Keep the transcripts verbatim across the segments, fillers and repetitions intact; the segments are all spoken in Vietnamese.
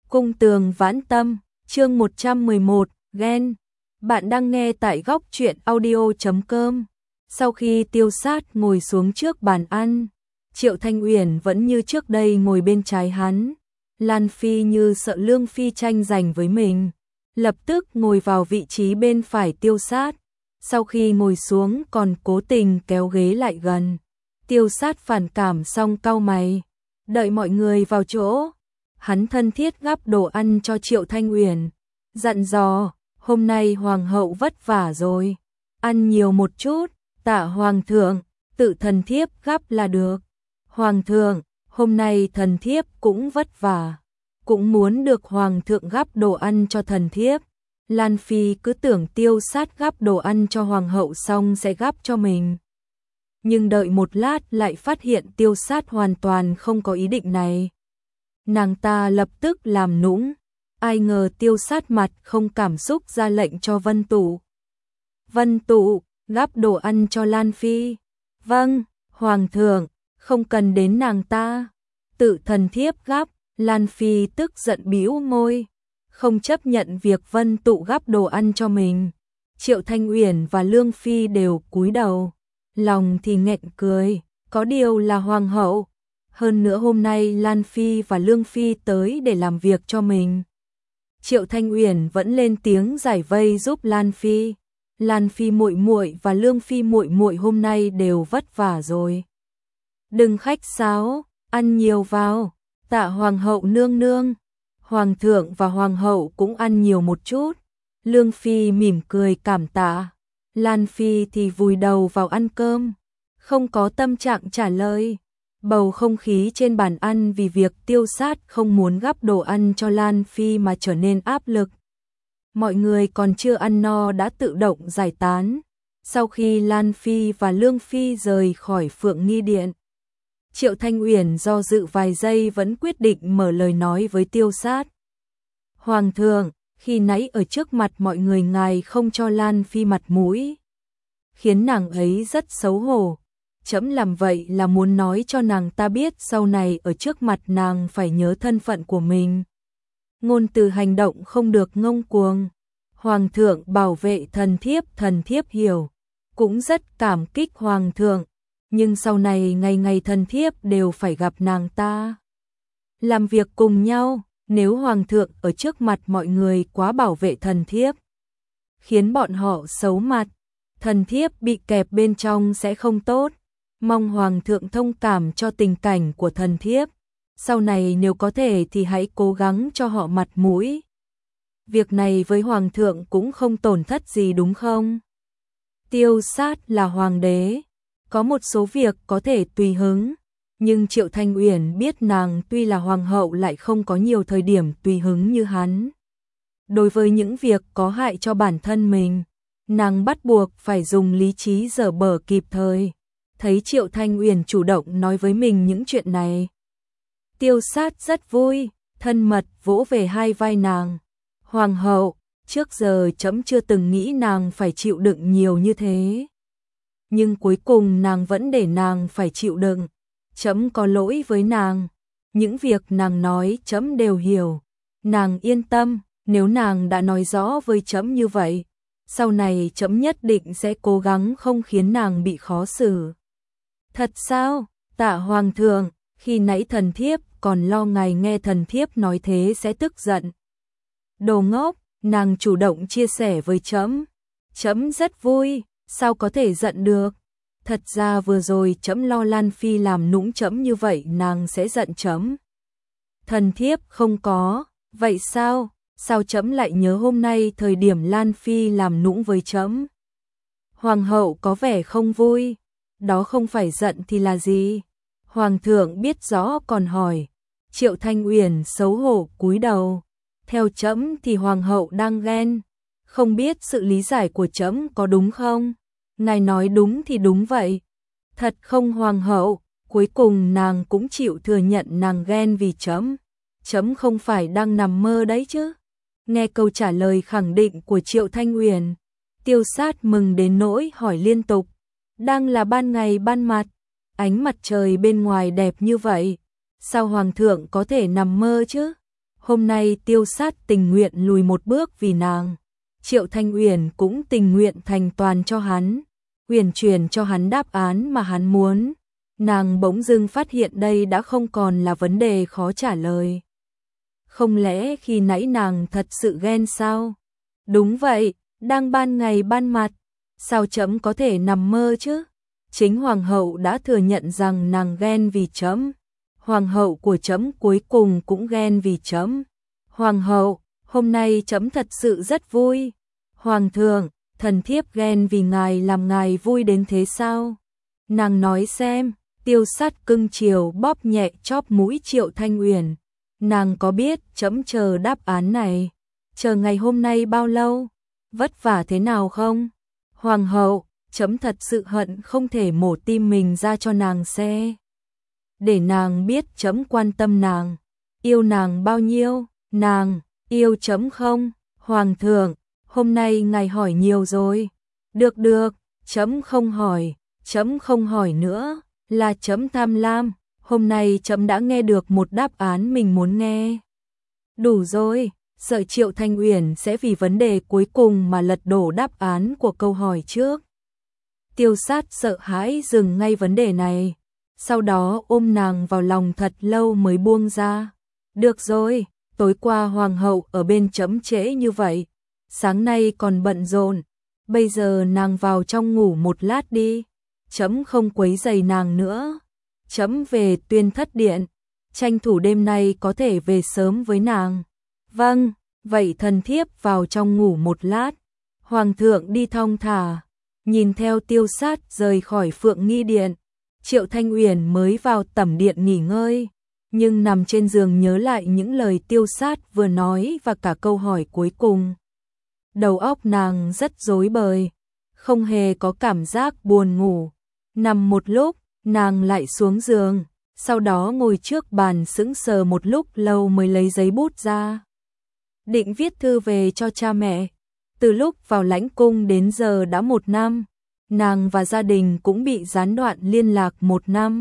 Cung tường vãn tâm, chương một trăm mười một, ghen. Bạn đang nghe tại góc truyện audio chấm com. Sau khi Tiêu Sát ngồi xuống trước bàn ăn, Triệu Thanh Uyển vẫn như trước đây ngồi bên trái hắn. Lan Phi như sợ Lương Phi tranh giành với mình, lập tức ngồi vào vị trí bên phải Tiêu Sát. Sau khi ngồi xuống còn cố tình kéo ghế lại gần. Tiêu Sát phản cảm xong cau mày, đợi mọi người vào chỗ. Hắn thân thiết gắp đồ ăn cho Triệu Thanh Uyển, dặn dò, hôm nay hoàng hậu vất vả rồi, ăn nhiều một chút, tạ hoàng thượng, tự thần thiếp gắp là được. Hoàng thượng, hôm nay thần thiếp cũng vất vả, cũng muốn được hoàng thượng gắp đồ ăn cho thần thiếp. Lan Phi cứ tưởng Tiêu Sát gắp đồ ăn cho hoàng hậu xong sẽ gắp cho mình. Nhưng đợi một lát lại phát hiện Tiêu Sát hoàn toàn không có ý định này. Nàng ta lập tức làm nũng, ai ngờ Tiêu Sát mặt không cảm xúc ra lệnh cho Vân Tụ. Vân Tụ, gắp đồ ăn cho Lan Phi. Vâng, hoàng thượng, không cần đến nàng ta, tự thần thiếp gắp. Lan Phi tức giận bĩu môi, không chấp nhận việc Vân Tụ gắp đồ ăn cho mình. Triệu Thanh Uyển và Lương Phi đều cúi đầu, lòng thì nghẹn cười, có điều là hoàng hậu. Hơn nữa hôm nay Lan Phi và Lương Phi tới để làm việc cho mình. Triệu Thanh Uyển vẫn lên tiếng giải vây giúp Lan Phi. Lan Phi muội muội và Lương Phi muội muội hôm nay đều vất vả rồi. Đừng khách sáo, ăn nhiều vào. Tạ hoàng hậu nương nương. Hoàng thượng và hoàng hậu cũng ăn nhiều một chút. Lương Phi mỉm cười cảm tạ. Lan Phi thì vùi đầu vào ăn cơm, không có tâm trạng trả lời. Bầu không khí trên bàn ăn vì việc Tiêu Sát không muốn gắp đồ ăn cho Lan Phi mà trở nên áp lực. Mọi người còn chưa ăn no đã tự động giải tán. Sau khi Lan Phi và Lương Phi rời khỏi Phượng Nghi Điện, Triệu Thanh Uyển do dự vài giây vẫn quyết định mở lời nói với Tiêu Sát. Hoàng thượng, khi nãy ở trước mặt mọi người ngài không cho Lan Phi mặt mũi, khiến nàng ấy rất xấu hổ. Trẫm làm vậy là muốn nói cho nàng ta biết sau này ở trước mặt nàng phải nhớ thân phận của mình. Ngôn từ hành động không được ngông cuồng. Hoàng thượng bảo vệ thần thiếp, thần thiếp hiểu, cũng rất cảm kích hoàng thượng. Nhưng sau này ngày ngày thần thiếp đều phải gặp nàng ta, làm việc cùng nhau. Nếu hoàng thượng ở trước mặt mọi người quá bảo vệ thần thiếp, khiến bọn họ xấu mặt, thần thiếp bị kẹp bên trong sẽ không tốt. Mong hoàng thượng thông cảm cho tình cảnh của thần thiếp. Sau này nếu có thể thì hãy cố gắng cho họ mặt mũi. Việc này với hoàng thượng cũng không tổn thất gì đúng không? Tiêu Sát là hoàng đế, có một số việc có thể tùy hứng, nhưng Triệu Thanh Uyển biết nàng tuy là hoàng hậu lại không có nhiều thời điểm tùy hứng như hắn. Đối với những việc có hại cho bản thân mình, nàng bắt buộc phải dùng lý trí dở bở kịp thời. Thấy Triệu Thanh Uyển chủ động nói với mình những chuyện này, Tiêu Sát rất vui, thân mật vỗ về hai vai nàng. Hoàng hậu, trước giờ trẫm chưa từng nghĩ nàng phải chịu đựng nhiều như thế, nhưng cuối cùng nàng vẫn để nàng phải chịu đựng. Trẫm có lỗi với nàng, những việc nàng nói trẫm đều hiểu. Nàng yên tâm, nếu nàng đã nói rõ với trẫm như vậy, sau này trẫm nhất định sẽ cố gắng không khiến nàng bị khó xử. Thật sao? Tạ hoàng thượng, khi nãy thần thiếp còn lo ngài nghe thần thiếp nói thế sẽ tức giận. Đồ ngốc, nàng chủ động chia sẻ với trẫm, trẫm rất vui, sao có thể giận được. Thật ra vừa rồi trẫm lo Lan Phi làm nũng trẫm như vậy nàng sẽ giận trẫm. Thần thiếp không có, vậy sao? Sao trẫm lại nhớ hôm nay thời điểm Lan Phi làm nũng với trẫm? Hoàng hậu có vẻ không vui, đó không phải giận thì là gì? Hoàng thượng biết rõ còn hỏi. Triệu Thanh Uyển xấu hổ cúi đầu. Theo trẫm thì hoàng hậu đang ghen, không biết sự lý giải của trẫm có đúng không? Ngài nói đúng thì đúng vậy. Thật không hoàng hậu? Cuối cùng nàng cũng chịu thừa nhận nàng ghen vì trẫm. Trẫm không phải đang nằm mơ đấy chứ? Nghe câu trả lời khẳng định của Triệu Thanh Uyển, Tiêu Sát mừng đến nỗi hỏi liên tục. Đang là ban ngày ban mặt, ánh mặt trời bên ngoài đẹp như vậy, sao hoàng thượng có thể nằm mơ chứ? Hôm nay Tiêu Sát tình nguyện lùi một bước vì nàng. Triệu Thanh Uyển cũng tình nguyện thành toàn cho hắn, uyển chuyển cho hắn đáp án mà hắn muốn. Nàng bỗng dưng phát hiện đây đã không còn là vấn đề khó trả lời. Không lẽ khi nãy nàng thật sự ghen sao? Đúng vậy, đang ban ngày ban mặt, sao trẫm có thể nằm mơ chứ? Chính hoàng hậu đã thừa nhận rằng nàng ghen vì trẫm. Hoàng hậu của trẫm cuối cùng cũng ghen vì trẫm. Hoàng hậu, hôm nay trẫm thật sự rất vui. Hoàng thượng, thần thiếp ghen vì ngài làm ngài vui đến thế sao? Nàng nói xem. Tiêu Sát cưng chiều bóp nhẹ chóp mũi Triệu Thanh Uyển. Nàng có biết trẫm chờ đáp án này, chờ ngày hôm nay bao lâu, vất vả thế nào không? Hoàng hậu, trẫm thật sự hận không thể mổ tim mình ra cho nàng xe. Để nàng biết trẫm quan tâm nàng, yêu nàng bao nhiêu, nàng yêu trẫm không? Hoàng thượng, hôm nay ngài hỏi nhiều rồi. Được được, trẫm không hỏi, trẫm không hỏi nữa. Là trẫm tham lam, hôm nay trẫm đã nghe được một đáp án mình muốn nghe. Đủ rồi, sợ Triệu Thanh Uyển sẽ vì vấn đề cuối cùng mà lật đổ đáp án của câu hỏi trước. Tiêu Sát sợ hãi dừng ngay vấn đề này, sau đó ôm nàng vào lòng thật lâu mới buông ra. Được rồi, tối qua hoàng hậu ở bên trẫm trễ như vậy, sáng nay còn bận rộn, bây giờ nàng vào trong ngủ một lát đi. Trẫm không quấy rầy nàng nữa. Trẫm về Tuyên Thất Điện, tranh thủ đêm nay có thể về sớm với nàng. Vâng, vậy thần thiếp vào trong ngủ một lát. Hoàng thượng đi thong thả, nhìn theo Tiêu Sát rời khỏi Phượng Nghi Điện. Triệu Thanh Uyển mới vào tẩm điện nghỉ ngơi, nhưng nằm trên giường nhớ lại những lời Tiêu Sát vừa nói và cả câu hỏi cuối cùng. Đầu óc nàng rất rối bời, không hề có cảm giác buồn ngủ. Nằm một lúc, nàng lại xuống giường, sau đó ngồi trước bàn sững sờ một lúc lâu mới lấy giấy bút ra. Định viết thư về cho cha mẹ. Từ lúc vào lãnh cung đến giờ đã một năm, nàng và gia đình cũng bị gián đoạn liên lạc một năm.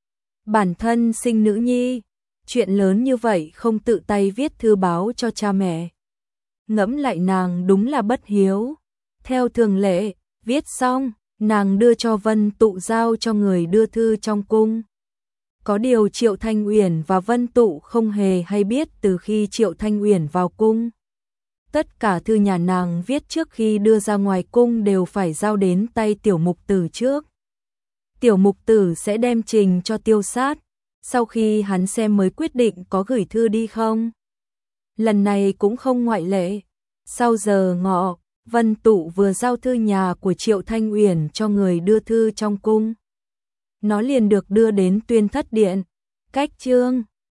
Bản thân sinh nữ nhi, chuyện lớn như vậy không tự tay viết thư báo cho cha mẹ. Ngẫm lại nàng đúng là bất hiếu. Theo thường lệ, viết xong, nàng đưa cho Vân Tụ giao cho người đưa thư trong cung. Có điều Triệu Thanh Uyển và Vân Tụ không hề hay biết từ khi Triệu Thanh Uyển vào cung. Tất cả thư nhà nàng viết trước khi đưa ra ngoài cung đều phải giao đến tay Tiểu Mục Tử trước. Tiểu Mục Tử sẽ đem trình cho Tiêu Sát, sau khi hắn xem mới quyết định có gửi thư đi không. Lần này cũng không ngoại lệ. Sau giờ ngọ, Vân Tụ vừa giao thư nhà của Triệu Thanh Uyển cho người đưa thư trong cung. Nó liền được đưa đến Tuyên Thất Điện. Cách chương